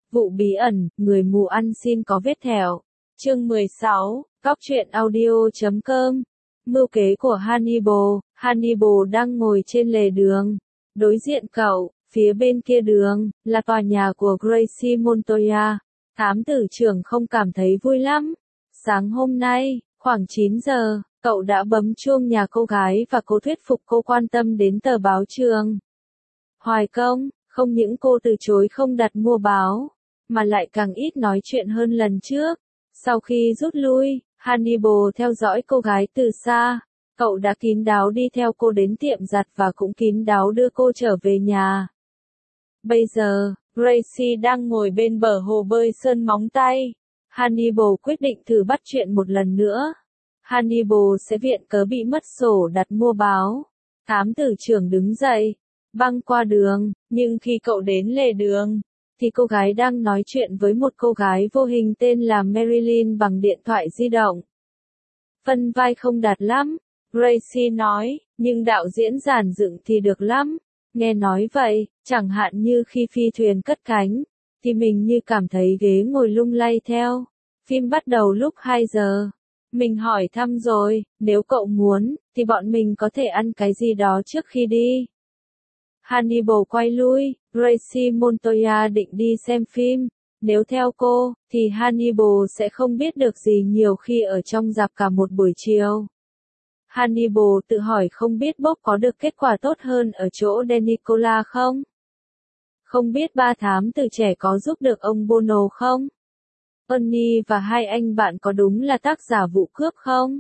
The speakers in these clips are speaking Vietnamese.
Vụ bí ẩn, người mù ăn xin có vết thẹo. Chương 16, Cóc truyện audio.com. Mưu kế của Hannibal. Hannibal đang ngồi trên lề đường. Đối diện cậu, phía bên kia đường, là tòa nhà của Gracie Montoya. Thám tử trưởng không cảm thấy vui lắm. Sáng hôm nay, khoảng 9 giờ, cậu đã bấm chuông nhà cô gái và cố thuyết phục cô quan tâm đến tờ báo trường. Hoài công, không những cô từ chối không đặt mua báo, mà lại càng ít nói chuyện hơn lần trước. Sau khi rút lui, Hannibal theo dõi cô gái từ xa. Cậu đã kín đáo đi theo cô đến tiệm giặt và cũng kín đáo đưa cô trở về nhà. Bây giờ, Gracie đang ngồi bên bờ hồ bơi sơn móng tay. Hannibal quyết định thử bắt chuyện một lần nữa. Hannibal sẽ viện cớ bị mất sổ đặt mua báo. Thám tử trưởng đứng dậy, băng qua đường, nhưng khi cậu đến lề đường, thì cô gái đang nói chuyện với một cô gái vô hình tên là Marilyn bằng điện thoại di động. Phân vai không đạt lắm, Gracie nói, nhưng đạo diễn giản dựng thì được lắm. Nghe nói vậy, chẳng hạn như khi phi thuyền cất cánh, thì mình như cảm thấy ghế ngồi lung lay theo. Phim bắt đầu lúc 2 giờ. Mình hỏi thăm rồi, nếu cậu muốn, thì bọn mình có thể ăn cái gì đó trước khi đi. Hannibal quay lui, Gracie Montoya định đi xem phim. Nếu theo cô, thì Hannibal sẽ không biết được gì nhiều khi ở trong rạp cả một buổi chiều. Hannibal tự hỏi không biết Bob có được kết quả tốt hơn ở chỗ DeNicola không? Không biết ba thám tử trẻ có giúp được ông Bono không? Ernie và hai anh bạn có đúng là tác giả vụ cướp không?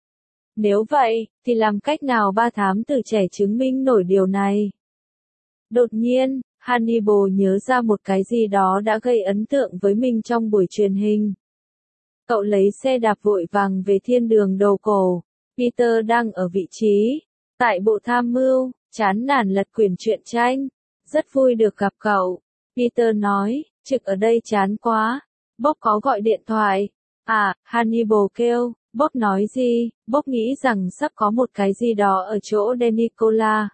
Nếu vậy, thì làm cách nào ba thám tử trẻ chứng minh nổi điều này? Đột nhiên, Hannibal nhớ ra một cái gì đó đã gây ấn tượng với mình trong buổi truyền hình. Cậu lấy xe đạp vội vàng về thiên đường đầu cổ. Peter đang ở vị trí tại bộ tham mưu, chán nản lật quyển truyện tranh. Rất vui được gặp cậu. Peter nói, trực ở đây chán quá. Bob có gọi điện thoại. À, Hannibal kêu. Bob nói gì? Bob nghĩ rằng sắp có một cái gì đó ở chỗ DeNicola.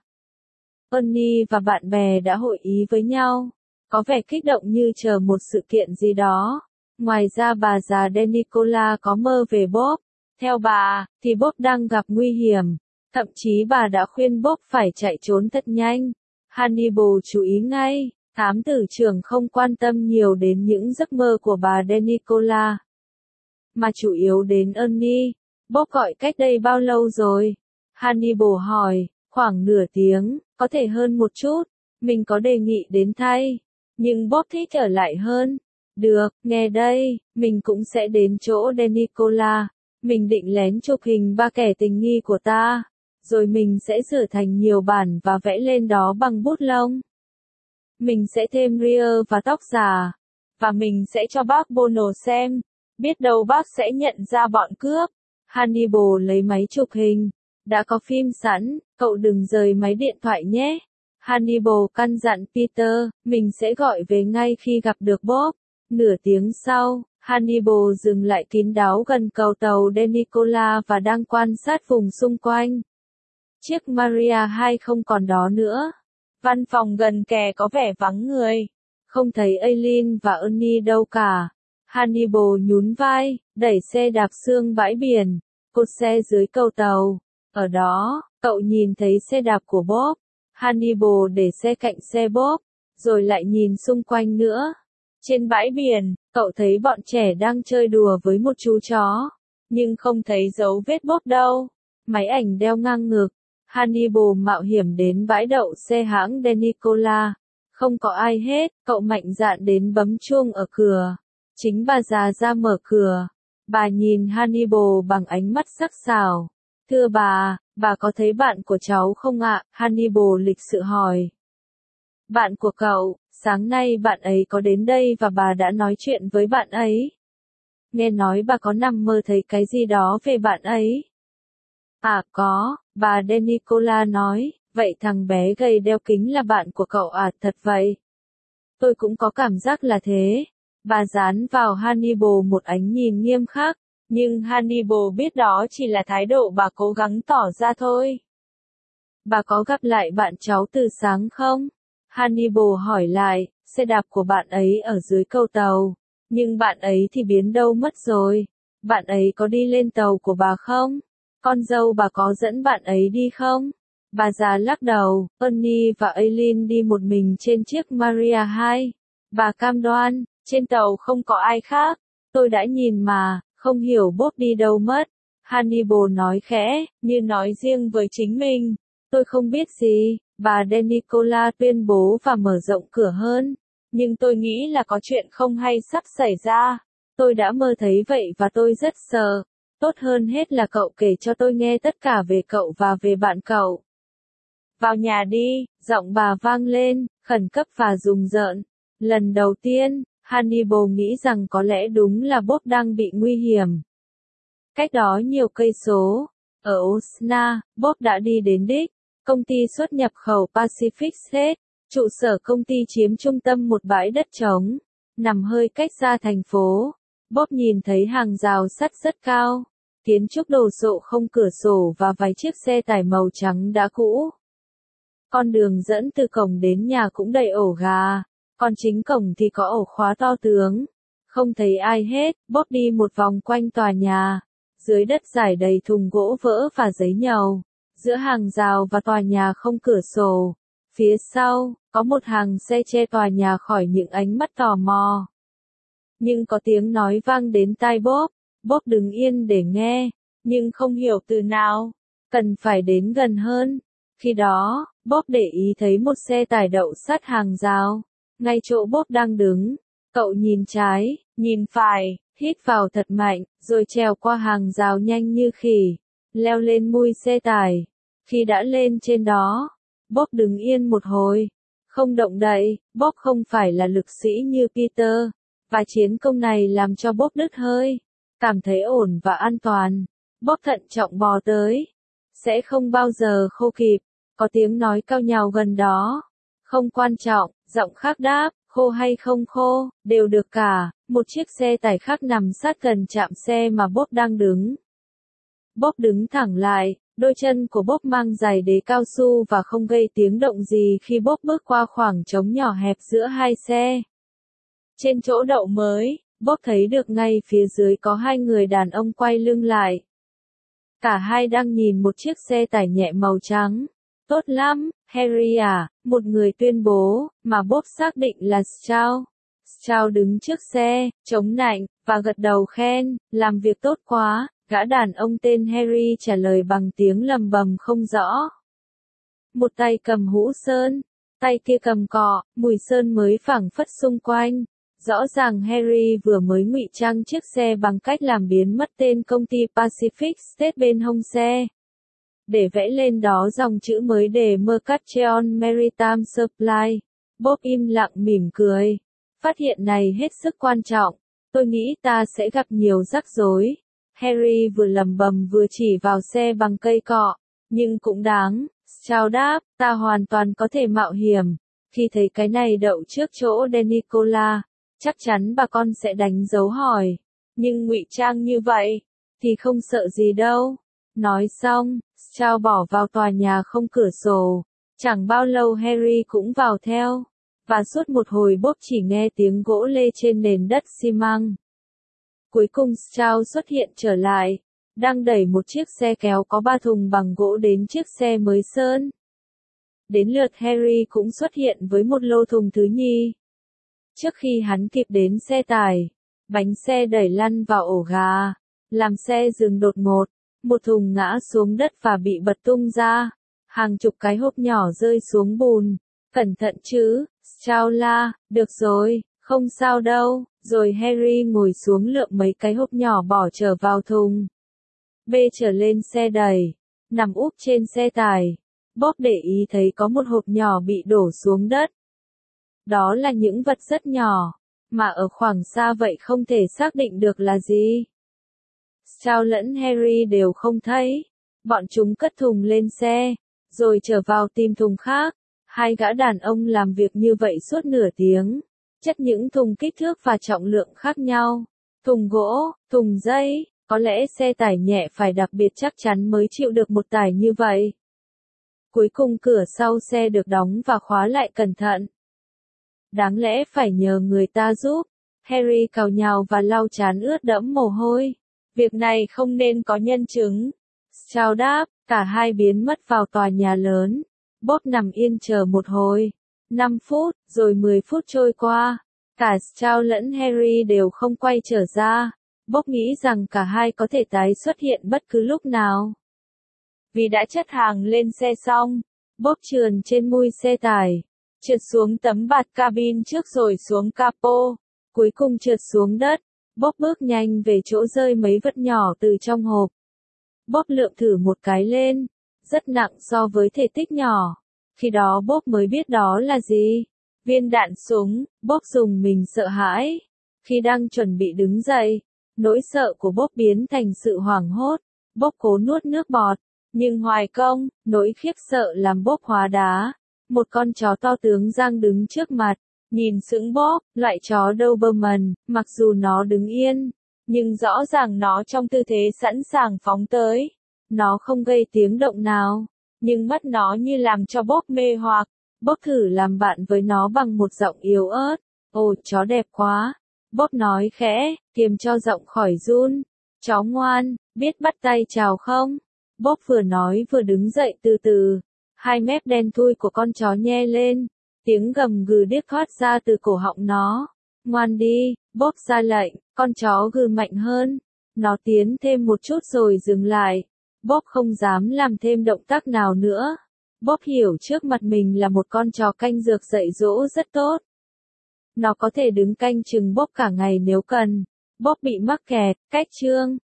Ernie và bạn bè đã hội ý với nhau. Có vẻ kích động như chờ một sự kiện gì đó. Ngoài ra bà già DeNicola có mơ về Bob. Theo bà, thì Bob đang gặp nguy hiểm. Thậm chí bà đã khuyên Bob phải chạy trốn thật nhanh. Hannibal chú ý ngay, thám tử trưởng không quan tâm nhiều đến những giấc mơ của bà DeNicola, mà chủ yếu đến Ernie. Bob gọi cách đây bao lâu rồi? Hannibal hỏi, khoảng nửa tiếng, có thể hơn một chút. Mình có đề nghị đến thay, nhưng Bob thích ở lại hơn. Được, nghe đây, mình cũng sẽ đến chỗ DeNicola. Mình định lén chụp hình ba kẻ tình nghi của ta, rồi mình sẽ sửa thành nhiều bản và vẽ lên đó bằng bút lông. Mình sẽ thêm ria và tóc giả, và mình sẽ cho bác Bono xem, biết đâu bác sẽ nhận ra bọn cướp. Hannibal lấy máy chụp hình, đã có phim sẵn, cậu đừng rời máy điện thoại nhé. Hannibal căn dặn Peter, mình sẽ gọi về ngay khi gặp được Bob. Nửa tiếng sau, Hannibal dừng lại kín đáo gần cầu tàu DeNicola và đang quan sát vùng xung quanh. Chiếc Maria 2 không còn đó nữa. Văn phòng gần kề có vẻ vắng người. Không thấy Eileen và Ernie đâu cả. Hannibal nhún vai, đẩy xe đạp xương bãi biển, cột xe dưới cầu tàu. Ở đó, cậu nhìn thấy xe đạp của Bob. Hannibal để xe cạnh xe Bob, rồi lại nhìn xung quanh nữa. Trên bãi biển, cậu thấy bọn trẻ đang chơi đùa với một chú chó, nhưng không thấy dấu vết Bob đâu. Máy ảnh đeo ngang ngực. Hannibal mạo hiểm đến bãi đậu xe hãng DeNicola. Không có ai hết, cậu mạnh dạn đến bấm chuông ở cửa. Chính bà già ra mở cửa. Bà nhìn Hannibal bằng ánh mắt sắc sảo. Thưa bà có thấy bạn của cháu không ạ? Hannibal lịch sự hỏi. Bạn của cậu, sáng nay bạn ấy có đến đây và bà đã nói chuyện với bạn ấy. Nghe nói bà có nằm mơ thấy cái gì đó về bạn ấy. À có, bà DeNicola nói, vậy thằng bé gầy đeo kính là bạn của cậu à? Thật vậy? Tôi cũng có cảm giác là thế. Bà dán vào Hannibal một ánh nhìn nghiêm khắc, nhưng Hannibal biết đó chỉ là thái độ bà cố gắng tỏ ra thôi. Bà có gặp lại bạn cháu từ sáng không? Hannibal hỏi lại, xe đạp của bạn ấy ở dưới cầu tàu. Nhưng bạn ấy thì biến đâu mất rồi? Bạn ấy có đi lên tàu của bà không? Con dâu bà có dẫn bạn ấy đi không? Bà già lắc đầu, Ernie và Aileen đi một mình trên chiếc Maria 2. Bà cam đoan, trên tàu không có ai khác. Tôi đã nhìn mà, không hiểu Bob đi đâu mất. Hannibal nói khẽ, như nói riêng với chính mình. Tôi không biết gì, bà De Nicola tuyên bố và mở rộng cửa hơn. Nhưng tôi nghĩ là có chuyện không hay sắp xảy ra. Tôi đã mơ thấy vậy và tôi rất sợ. Tốt hơn hết là cậu kể cho tôi nghe tất cả về cậu và về bạn cậu. Vào nhà đi, giọng bà vang lên, khẩn cấp và rùng rợn. Lần đầu tiên, Hannibal nghĩ rằng có lẽ đúng là Bob đang bị nguy hiểm. Cách đó nhiều cây số, ở Osna, Bob đã đi đến đích. Công ty xuất nhập khẩu Pacific State, trụ sở công ty chiếm trung tâm một bãi đất trống, nằm hơi cách xa thành phố. Bob nhìn thấy hàng rào sắt rất cao, kiến trúc đồ sộ không cửa sổ và vài chiếc xe tải màu trắng đã cũ. Con đường dẫn từ cổng đến nhà cũng đầy ổ gà, còn chính cổng thì có ổ khóa to tướng. Không thấy ai hết, Bob đi một vòng quanh tòa nhà. Dưới đất rải đầy thùng gỗ vỡ và giấy nhầu. Giữa hàng rào và tòa nhà không cửa sổ. Phía sau, có một hàng xe che tòa nhà khỏi những ánh mắt tò mò. Nhưng có tiếng nói vang đến tai Bob. Bob đứng yên để nghe, nhưng không hiểu từ nào. Cần phải đến gần hơn. Khi đó, Bob để ý thấy một xe tải đậu sát hàng rào. Ngay chỗ Bob đang đứng, cậu nhìn trái, nhìn phải, hít vào thật mạnh, rồi trèo qua hàng rào nhanh như khỉ, leo lên mui xe tải. Khi đã lên trên đó, Bob đứng yên một hồi, không động đậy. Bob không phải là lực sĩ như Peter, và chiến công này làm cho Bob đứt hơi. Cảm thấy ổn và an toàn, Bob thận trọng bò tới. Sẽ không bao giờ khô kịp. Có tiếng nói cao nhào gần đó. Không quan trọng, giọng khác đáp, khô hay không khô, đều được cả. Một chiếc xe tải khác nằm sát gần trạm xe mà Bob đang đứng. Bob đứng thẳng lại, đôi chân của Bob mang giày đế cao su và không gây tiếng động gì khi Bob bước qua khoảng trống nhỏ hẹp giữa hai xe. Trên chỗ đậu mới, Bob thấy được ngay phía dưới có hai người đàn ông quay lưng lại. Cả hai đang nhìn một chiếc xe tải nhẹ màu trắng. Tốt lắm, Harry à, một người tuyên bố, mà Bob xác định là Stroud. Stroud đứng trước xe, chống nạnh, và gật đầu khen, làm việc tốt quá. Gã đàn ông tên Harry trả lời bằng tiếng lầm bầm không rõ. Một tay cầm hũ sơn, tay kia cầm cọ, mùi sơn mới phảng phất xung quanh. Rõ ràng Harry vừa mới ngụy trang chiếc xe bằng cách làm biến mất tên công ty Pacific State bên hông xe. Để vẽ lên đó dòng chữ mới đề Mercantile Maritime Supply. Bob im lặng mỉm cười. Phát hiện này hết sức quan trọng. Tôi nghĩ ta sẽ gặp nhiều rắc rối. Harry vừa lầm bầm vừa chỉ vào xe bằng cây cọ. Nhưng cũng đáng. Stroud đáp, ta hoàn toàn có thể mạo hiểm. Khi thấy cái này đậu trước chỗ De Nicola, chắc chắn bà con sẽ đánh dấu hỏi. Nhưng ngụy trang như vậy, thì không sợ gì đâu. Nói xong, Stroud bỏ vào tòa nhà không cửa sổ. Chẳng bao lâu Harry cũng vào theo. Và suốt một hồi Bob chỉ nghe tiếng gỗ lê trên nền đất xi măng. Cuối cùng Stroud xuất hiện trở lại, đang đẩy một chiếc xe kéo có 3 thùng bằng gỗ đến chiếc xe mới sơn. Đến lượt Harry cũng xuất hiện với một lô thùng thứ nhì. Trước khi hắn kịp đến xe tải, bánh xe đẩy lăn vào ổ gà, làm xe dừng đột ngột, một thùng ngã xuống đất và bị bật tung ra. Hàng chục cái hộp nhỏ rơi xuống bùn. Cẩn thận chứ, Stroud la, được rồi, không sao đâu. Rồi Harry ngồi xuống lượm mấy cái hộp nhỏ bỏ trở vào thùng. Bê trở lên xe đẩy, nằm úp trên xe tải. Bob để ý thấy có một hộp nhỏ bị đổ xuống đất. Đó là những vật rất nhỏ, mà ở khoảng xa vậy không thể xác định được là gì. Stroud lẫn Harry đều không thấy. Bọn chúng cất thùng lên xe, rồi trở vào tìm thùng khác. Hai gã đàn ông làm việc như vậy suốt nửa tiếng. Chất những thùng kích thước và trọng lượng khác nhau. Thùng gỗ, thùng dây, có lẽ xe tải nhẹ phải đặc biệt chắc chắn mới chịu được một tải như vậy. Cuối cùng cửa sau xe được đóng và khóa lại cẩn thận. Đáng lẽ phải nhờ người ta giúp. Harry cào nhào và lau trán ướt đẫm mồ hôi. Việc này không nên có nhân chứng. Charles đáp, cả hai biến mất vào tòa nhà lớn. Bob nằm yên chờ một hồi. 5 phút, rồi 10 phút trôi qua. Cả Charles lẫn Harry đều không quay trở ra. Bob nghĩ rằng cả hai có thể tái xuất hiện bất cứ lúc nào. Vì đã chất hàng lên xe xong, Bob trườn trên mui xe tải, trượt xuống tấm bạt cabin trước rồi xuống capo, cuối cùng trượt xuống đất. Bob bước nhanh về chỗ rơi mấy vật nhỏ từ trong hộp. Bob lượm thử một cái lên, rất nặng so với thể tích nhỏ. Khi đó Bob mới biết đó là gì. Viên đạn súng. Bob dùng mình sợ hãi. Khi đang chuẩn bị đứng dậy, nỗi sợ của Bob biến thành sự hoảng hốt. Bob cố nuốt nước bọt, nhưng hoài công, nỗi khiếp sợ làm Bob hóa đá. Một con chó to tướng đang đứng trước mặt, nhìn sững Bob, loại chó Doberman, mặc dù nó đứng yên, nhưng rõ ràng nó trong tư thế sẵn sàng phóng tới. Nó không gây tiếng động nào, nhưng mắt nó như làm cho Bob mê hoặc. Bob thử làm bạn với nó bằng một giọng yếu ớt. Ồ, chó đẹp quá. Bob nói khẽ, kiềm cho giọng khỏi run. Chó ngoan, biết bắt tay chào không? Bob vừa nói vừa đứng dậy từ từ. Hai mép đen thui của con chó nhe lên. Tiếng gầm gừ điếc thoát ra từ cổ họng nó. Ngoan đi, Bob ra lệnh. Con chó gừ mạnh hơn. Nó tiến thêm một chút rồi dừng lại. Bob không dám làm thêm động tác nào nữa. Bob hiểu trước mặt mình là một con chó canh dược dạy dỗ rất tốt. Nó có thể đứng canh chừng Bob cả ngày nếu cần. Bob bị mắc kẹt, cách chương.